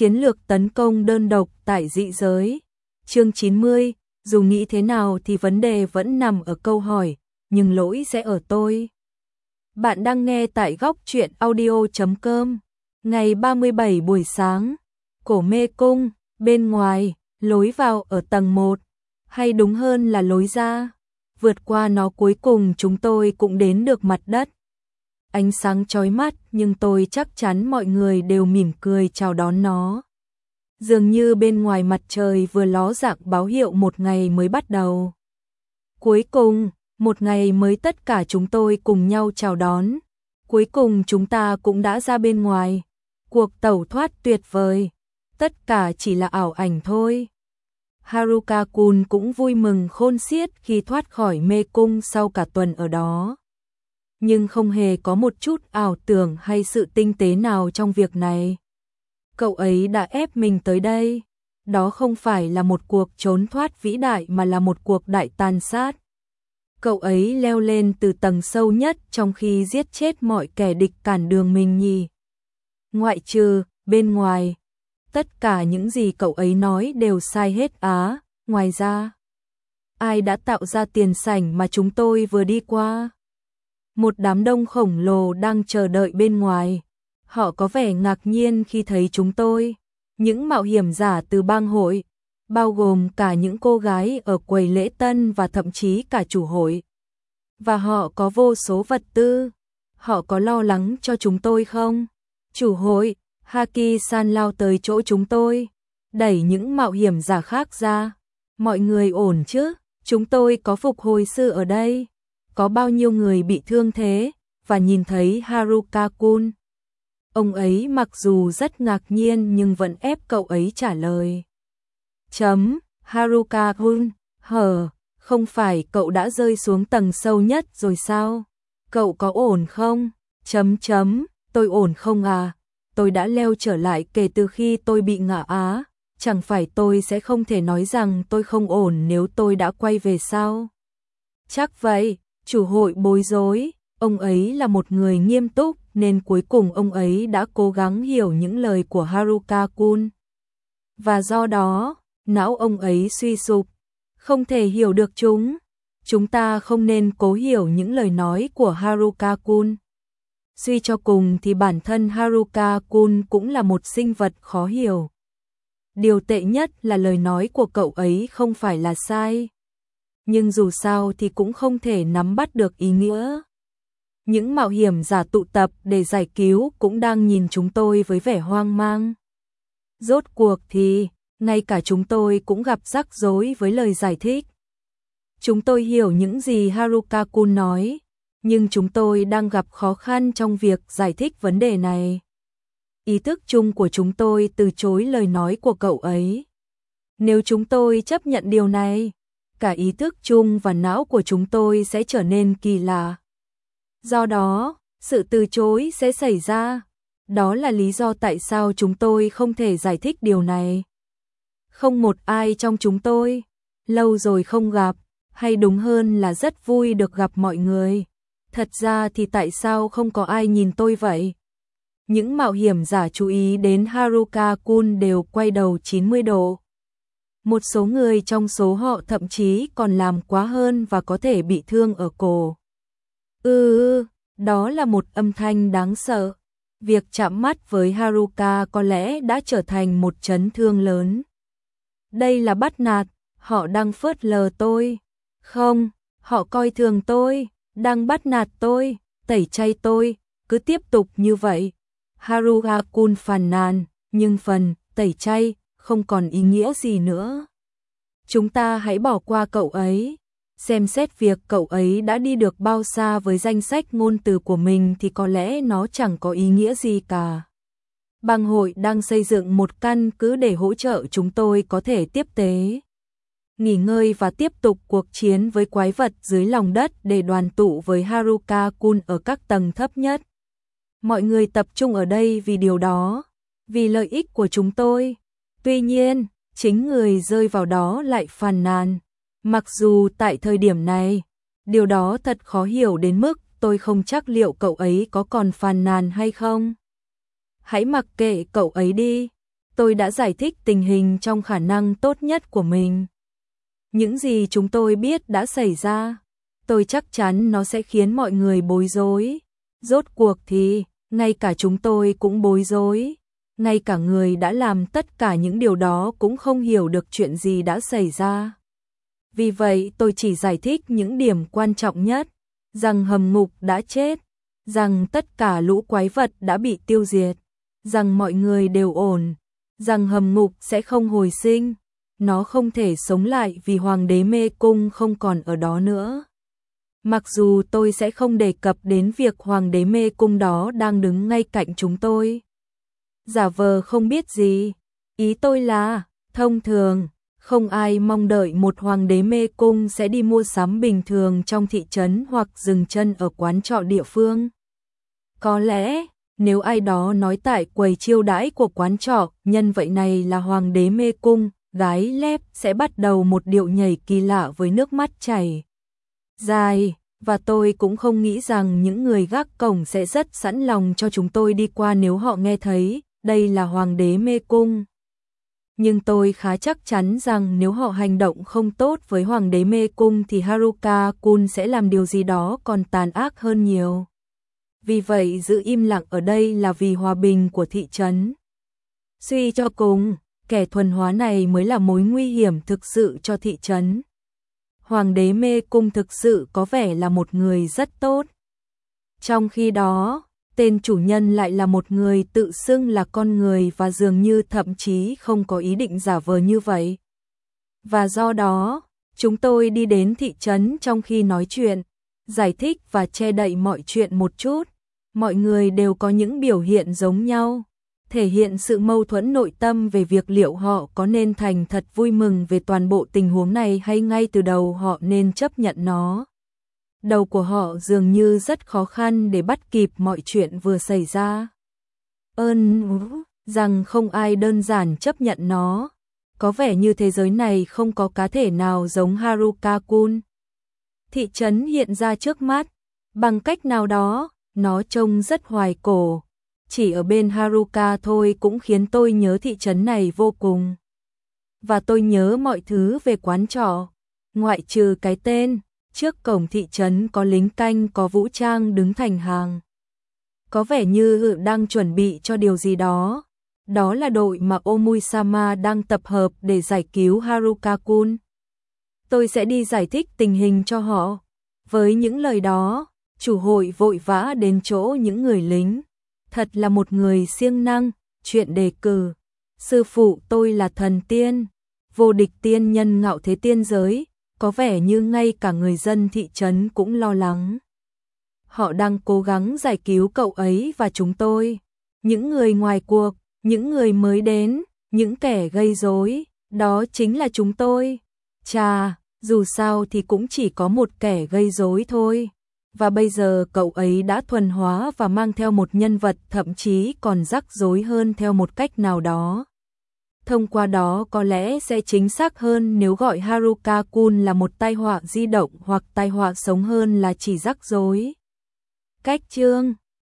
Chiến lược tấn công đơn độc tại dị giới. Chương 90, dù nghĩ thế nào thì vấn đề vẫn nằm ở câu hỏi, nhưng lỗi sẽ ở tôi. Bạn đang nghe tại góc truyện audio.com. Ngày 37 buổi sáng, Cổ Mê Cung, bên ngoài, lối vào ở tầng 1, hay đúng hơn là lối ra. Vượt qua nó cuối cùng chúng tôi cũng đến được mặt đất. Ánh sáng chói mắt nhưng tôi chắc chắn mọi người đều mỉm cười chào đón nó. Dường như bên ngoài mặt trời vừa ló dạng báo hiệu một ngày mới bắt đầu. Cuối cùng, một ngày mới tất cả chúng tôi cùng nhau chào đón. Cuối cùng chúng ta cũng đã ra bên ngoài. Cuộc tẩu thoát tuyệt vời. Tất cả chỉ là ảo ảnh thôi. Haruka-kun cũng vui mừng khôn xiết khi thoát khỏi mê cung sau cả tuần ở đó. Nhưng không hề có một chút ảo tưởng hay sự tinh tế nào trong việc này. Cậu ấy đã ép mình tới đây. Đó không phải là một cuộc trốn thoát vĩ đại mà là một cuộc đại tàn sát. Cậu ấy leo lên từ tầng sâu nhất trong khi giết chết mọi kẻ địch cản đường mình nhỉ. Ngoại trừ, bên ngoài. Tất cả những gì cậu ấy nói đều sai hết á. Ngoài ra, ai đã tạo ra tiền sảnh mà chúng tôi vừa đi qua? Một đám đông khổng lồ đang chờ đợi bên ngoài. Họ có vẻ ngạc nhiên khi thấy chúng tôi. Những mạo hiểm giả từ bang hội, bao gồm cả những cô gái ở quầy lễ tân và thậm chí cả chủ hội. Và họ có vô số vật tư. Họ có lo lắng cho chúng tôi không? Chủ hội, Haki-san lao tới chỗ chúng tôi, đẩy những mạo hiểm giả khác ra. Mọi người ổn chứ? Chúng tôi có phục hồi sư ở đây. Có bao nhiêu người bị thương thế? Và nhìn thấy Haruka-kun. Ông ấy mặc dù rất ngạc nhiên nhưng vẫn ép cậu ấy trả lời. Haruka-kun, không phải cậu đã rơi xuống tầng sâu nhất rồi sao? Cậu có ổn không? Tôi ổn không à? Tôi đã leo trở lại kể từ khi tôi bị ngã á. Chẳng phải tôi sẽ không thể nói rằng tôi không ổn nếu tôi đã quay về sao? Chắc vậy, chủ hội bối rối. Ông ấy là một người nghiêm túc nên cuối cùng ông ấy đã cố gắng hiểu những lời của Haruka-kun. Và do đó, não ông ấy suy sụp, không thể hiểu được chúng. Chúng ta không nên cố hiểu những lời nói của Haruka-kun. Suy cho cùng thì bản thân Haruka-kun cũng là một sinh vật khó hiểu. Điều tệ nhất là lời nói của cậu ấy không phải là sai. Nhưng dù sao thì cũng không thể nắm bắt được ý nghĩa. Những mạo hiểm giả tụ tập để giải cứu cũng đang nhìn chúng tôi với vẻ hoang mang. Rốt cuộc thì, ngay cả chúng tôi cũng gặp rắc rối với lời giải thích. Chúng tôi hiểu những gì Haruka-kun nói, nhưng chúng tôi đang gặp khó khăn trong việc giải thích vấn đề này. Ý thức chung của chúng tôi từ chối lời nói của cậu ấy. Nếu chúng tôi chấp nhận điều này, cả ý thức chung và não của chúng tôi sẽ trở nên kỳ lạ. Do đó, sự từ chối sẽ xảy ra. Đó là lý do tại sao chúng tôi không thể giải thích điều này. Không một ai trong chúng tôi. Lâu rồi không gặp, hay đúng hơn là rất vui được gặp mọi người. Thật ra thì tại sao không có ai nhìn tôi vậy? Những mạo hiểm giả chú ý đến Haruka-kun đều quay đầu 90 độ. Một số người trong số họ thậm chí còn làm quá hơn và có thể bị thương ở cổ. Đó là một âm thanh đáng sợ. Việc chạm mắt với Haruka có lẽ đã trở thành một chấn thương lớn. Đây là bắt nạt, họ đang phớt lờ tôi. Không, họ coi thường tôi, đang bắt nạt tôi, tẩy chay tôi, cứ tiếp tục như vậy. Haruka-kun phàn nàn, nhưng phần tẩy chay không còn ý nghĩa gì nữa. Chúng ta hãy bỏ qua cậu ấy. Xem xét việc cậu ấy đã đi được bao xa với danh sách ngôn từ của mình thì có lẽ nó chẳng có ý nghĩa gì cả. Bang hội đang xây dựng một căn cứ để hỗ trợ chúng tôi có thể tiếp tế, nghỉ ngơi và tiếp tục cuộc chiến với quái vật dưới lòng đất để đoàn tụ với Haruka-kun ở các tầng thấp nhất. Mọi người tập trung ở đây vì điều đó, vì lợi ích của chúng tôi. Tuy nhiên, chính người rơi vào đó lại phàn nàn. Mặc dù tại thời điểm này, điều đó thật khó hiểu đến mức tôi không chắc liệu cậu ấy có còn phàn nàn hay không. Hãy mặc kệ cậu ấy đi. Tôi đã giải thích tình hình trong khả năng tốt nhất của mình. Những gì chúng tôi biết đã xảy ra, tôi chắc chắn nó sẽ khiến mọi người bối rối. Rốt cuộc thì, ngay cả chúng tôi cũng bối rối. Ngay cả người đã làm tất cả những điều đó cũng không hiểu được chuyện gì đã xảy ra. Vì vậy tôi chỉ giải thích những điểm quan trọng nhất, rằng hầm ngục đã chết, rằng tất cả lũ quái vật đã bị tiêu diệt, rằng mọi người đều ổn, rằng hầm ngục sẽ không hồi sinh, nó không thể sống lại vì Hoàng đế Mê Cung không còn ở đó nữa. Mặc dù tôi sẽ không đề cập đến việc Hoàng đế Mê Cung đó đang đứng ngay cạnh chúng tôi. Giả vờ không biết gì, ý tôi là, thông thường, không ai mong đợi một Hoàng đế Mê Cung sẽ đi mua sắm bình thường trong thị trấn hoặc dừng chân ở quán trọ địa phương. Có lẽ, nếu ai đó nói tại quầy chiêu đãi của quán trọ, nhân vậy này là Hoàng đế Mê Cung, gái lép sẽ bắt đầu một điệu nhảy kỳ lạ với nước mắt chảy dài, và tôi cũng không nghĩ rằng những người gác cổng sẽ rất sẵn lòng cho chúng tôi đi qua nếu họ nghe thấy, đây là Hoàng đế Mê Cung. Nhưng tôi khá chắc chắn rằng nếu họ hành động không tốt với Hoàng đế Mê Cung thì Haruka-kun sẽ làm điều gì đó còn tàn ác hơn nhiều. Vì vậy giữ im lặng ở đây là vì hòa bình của thị trấn. Suy cho cùng, kẻ thuần hóa này mới là mối nguy hiểm thực sự cho thị trấn. Hoàng đế Mê Cung thực sự có vẻ là một người rất tốt. Trong khi đó, tên chủ nhân lại là một người tự xưng là con người và dường như thậm chí không có ý định giả vờ như vậy. Và do đó, chúng tôi đi đến thị trấn trong khi nói chuyện, giải thích và che đậy mọi chuyện một chút. Mọi người đều có những biểu hiện giống nhau, thể hiện sự mâu thuẫn nội tâm về việc liệu họ có nên thành thật vui mừng về toàn bộ tình huống này hay ngay từ đầu họ nên chấp nhận nó. Đầu của họ dường như rất khó khăn để bắt kịp mọi chuyện vừa xảy ra. Rằng không ai đơn giản chấp nhận nó. Có vẻ như thế giới này không có cá thể nào giống Haruka-kun. Thị trấn hiện ra trước mắt, bằng cách nào đó, nó trông rất hoài cổ. Chỉ ở bên Haruka thôi cũng khiến tôi nhớ thị trấn này vô cùng. Và tôi nhớ mọi thứ về quán trọ, ngoại trừ cái tên. Trước cổng thị trấn có lính canh có vũ trang đứng thành hàng. Có vẻ như đang chuẩn bị cho điều gì đó. Đó là đội mà Omui-sama đang tập hợp để giải cứu Haruka-kun. Tôi sẽ đi giải thích tình hình cho họ. Với những lời đó, chủ hội vội vã đến chỗ những người lính. Thật là một người siêng năng, chuyện đề cử. Sư phụ tôi là thần tiên, vô địch tiên nhân ngạo thế tiên giới. Có vẻ như ngay cả người dân thị trấn cũng lo lắng. Họ đang cố gắng giải cứu cậu ấy và chúng tôi. Những người ngoài cuộc, những người mới đến, những kẻ gây rối, đó chính là chúng tôi. Chà, dù sao thì cũng chỉ có một kẻ gây rối thôi. Và bây giờ cậu ấy đã thuần hóa và mang theo một nhân vật thậm chí còn rắc rối hơn theo một cách nào đó. Thông qua đó có lẽ sẽ chính xác hơn nếu gọi Haruka-kun là một tai họa di động hoặc tai họa sống hơn là chỉ rắc rối. Cách chương